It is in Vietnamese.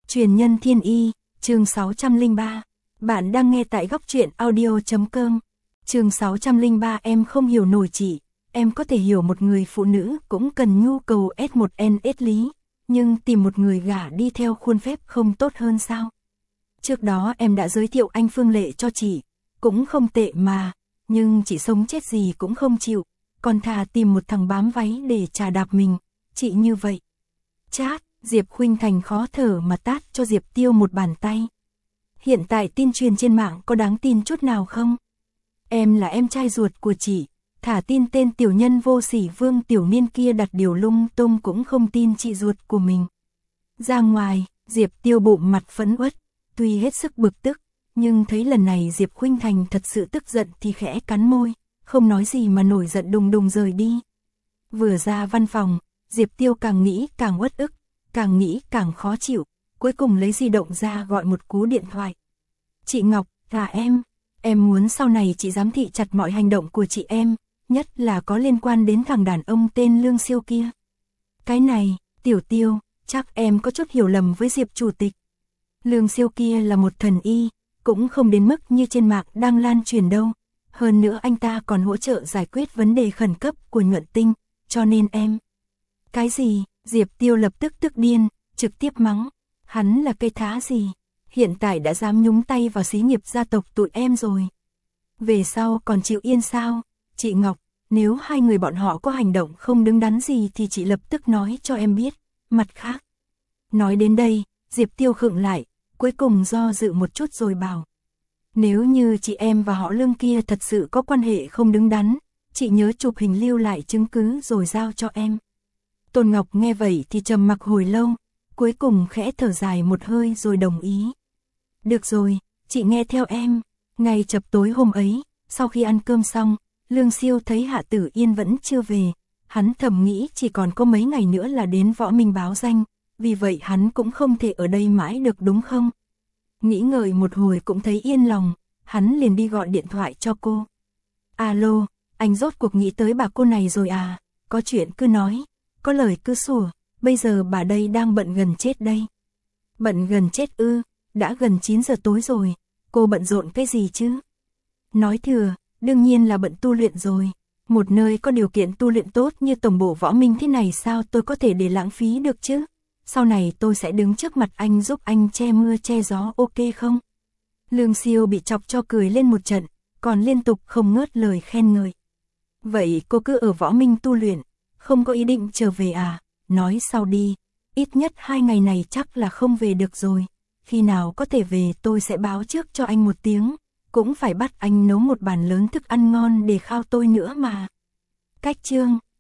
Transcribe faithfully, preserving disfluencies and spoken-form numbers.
Truyền nhân thiên y, chương sáu trăm lẻ ba. Bạn đang nghe tại góc truyện audio chấm com. Chương sáu trăm lẻ ba. Em không hiểu nổi chị. Em có thể hiểu một người phụ nữ cũng cần nhu cầu S một N S lý, nhưng tìm một người gả đi theo khuôn phép không tốt hơn sao? Trước đó em đã giới thiệu anh Phương Lệ cho chị, cũng không tệ mà, nhưng chị sống chết gì cũng không chịu, còn thà tìm một thằng bám váy để chà đạp mình, chị như vậy. Chát, Diệp Khuynh Thành khó thở mà tát cho Diệp Tiêu một bàn tay. Hiện tại tin truyền trên mạng có đáng tin chút nào không? Em là em trai ruột của chị, thả tin tên tiểu nhân vô sỉ Vương Tiểu Niên kia đặt điều lung tung cũng không tin chị ruột của mình. Ra ngoài, Diệp Tiêu bụng mặt phẫn uất, tuy hết sức bực tức, nhưng thấy lần này Diệp Khuynh Thành thật sự tức giận thì khẽ cắn môi, không nói gì mà nổi giận đùng đùng rời đi. Vừa ra văn phòng, Diệp Tiêu càng nghĩ càng uất ức, càng nghĩ càng khó chịu, cuối cùng lấy di động ra gọi một cú điện thoại. Chị Ngọc, là em, em muốn sau này chị giám thị chặt mọi hành động của chị em, nhất là có liên quan đến thằng đàn ông tên Lương Siêu kia. Cái này, Tiểu Tiêu, chắc em có chút hiểu lầm với Diệp Chủ tịch. Lương Siêu kia là một thần y, cũng không đến mức như trên mạng đang lan truyền đâu. Hơn nữa anh ta còn hỗ trợ giải quyết vấn đề khẩn cấp của Nhuận Tinh, cho nên em... Cái gì? Diệp Tiêu lập tức tức điên, trực tiếp mắng. Hắn là cây thá gì? Hiện tại đã dám nhúng tay vào xí nghiệp gia tộc tụi em rồi. Về sau còn chịu yên sao? Chị Ngọc, nếu hai người bọn họ có hành động không đứng đắn gì thì chị lập tức nói cho em biết. Mặt khác. Nói đến đây, Diệp Tiêu khựng lại, cuối cùng do dự một chút rồi bảo. Nếu như chị em và họ Lương kia thật sự có quan hệ không đứng đắn, chị nhớ chụp hình lưu lại chứng cứ rồi giao cho em. Tôn Ngọc nghe vậy thì trầm mặc hồi lâu, cuối cùng khẽ thở dài một hơi rồi đồng ý. Được rồi, chị nghe theo em. Ngày chập tối hôm ấy, sau khi ăn cơm xong, Lương Siêu thấy Hạ Tử Yên vẫn chưa về. Hắn thầm nghĩ chỉ còn có mấy ngày nữa là đến Võ Minh báo danh, vì vậy hắn cũng không thể ở đây mãi được đúng không? Nghĩ ngợi một hồi cũng thấy yên lòng, hắn liền đi gọi điện thoại cho cô. Alo, anh rốt cuộc nghĩ tới bà cô này rồi à, có chuyện cứ nói, có lời cứ sủa, bây giờ bà đây đang bận gần chết đây. Bận gần chết ư, đã gần chín giờ tối rồi, cô bận rộn cái gì chứ? Nói thừa, đương nhiên là bận tu luyện rồi, một nơi có điều kiện tu luyện tốt như tổng bộ Võ Minh thế này sao tôi có thể để lãng phí được chứ? Sau này tôi sẽ đứng trước mặt anh giúp anh che mưa che gió, ok không? Lương Siêu bị chọc cho cười lên một trận, còn liên tục không ngớt lời khen ngợi. Vậy cô cứ ở Võ Minh tu luyện, không có ý định trở về à? Nói sau đi, ít nhất hai ngày này chắc là không về được rồi. Khi nào có thể về tôi sẽ báo trước cho anh một tiếng, cũng phải bắt anh nấu một bàn lớn thức ăn ngon để khao tôi nữa mà. Cách chương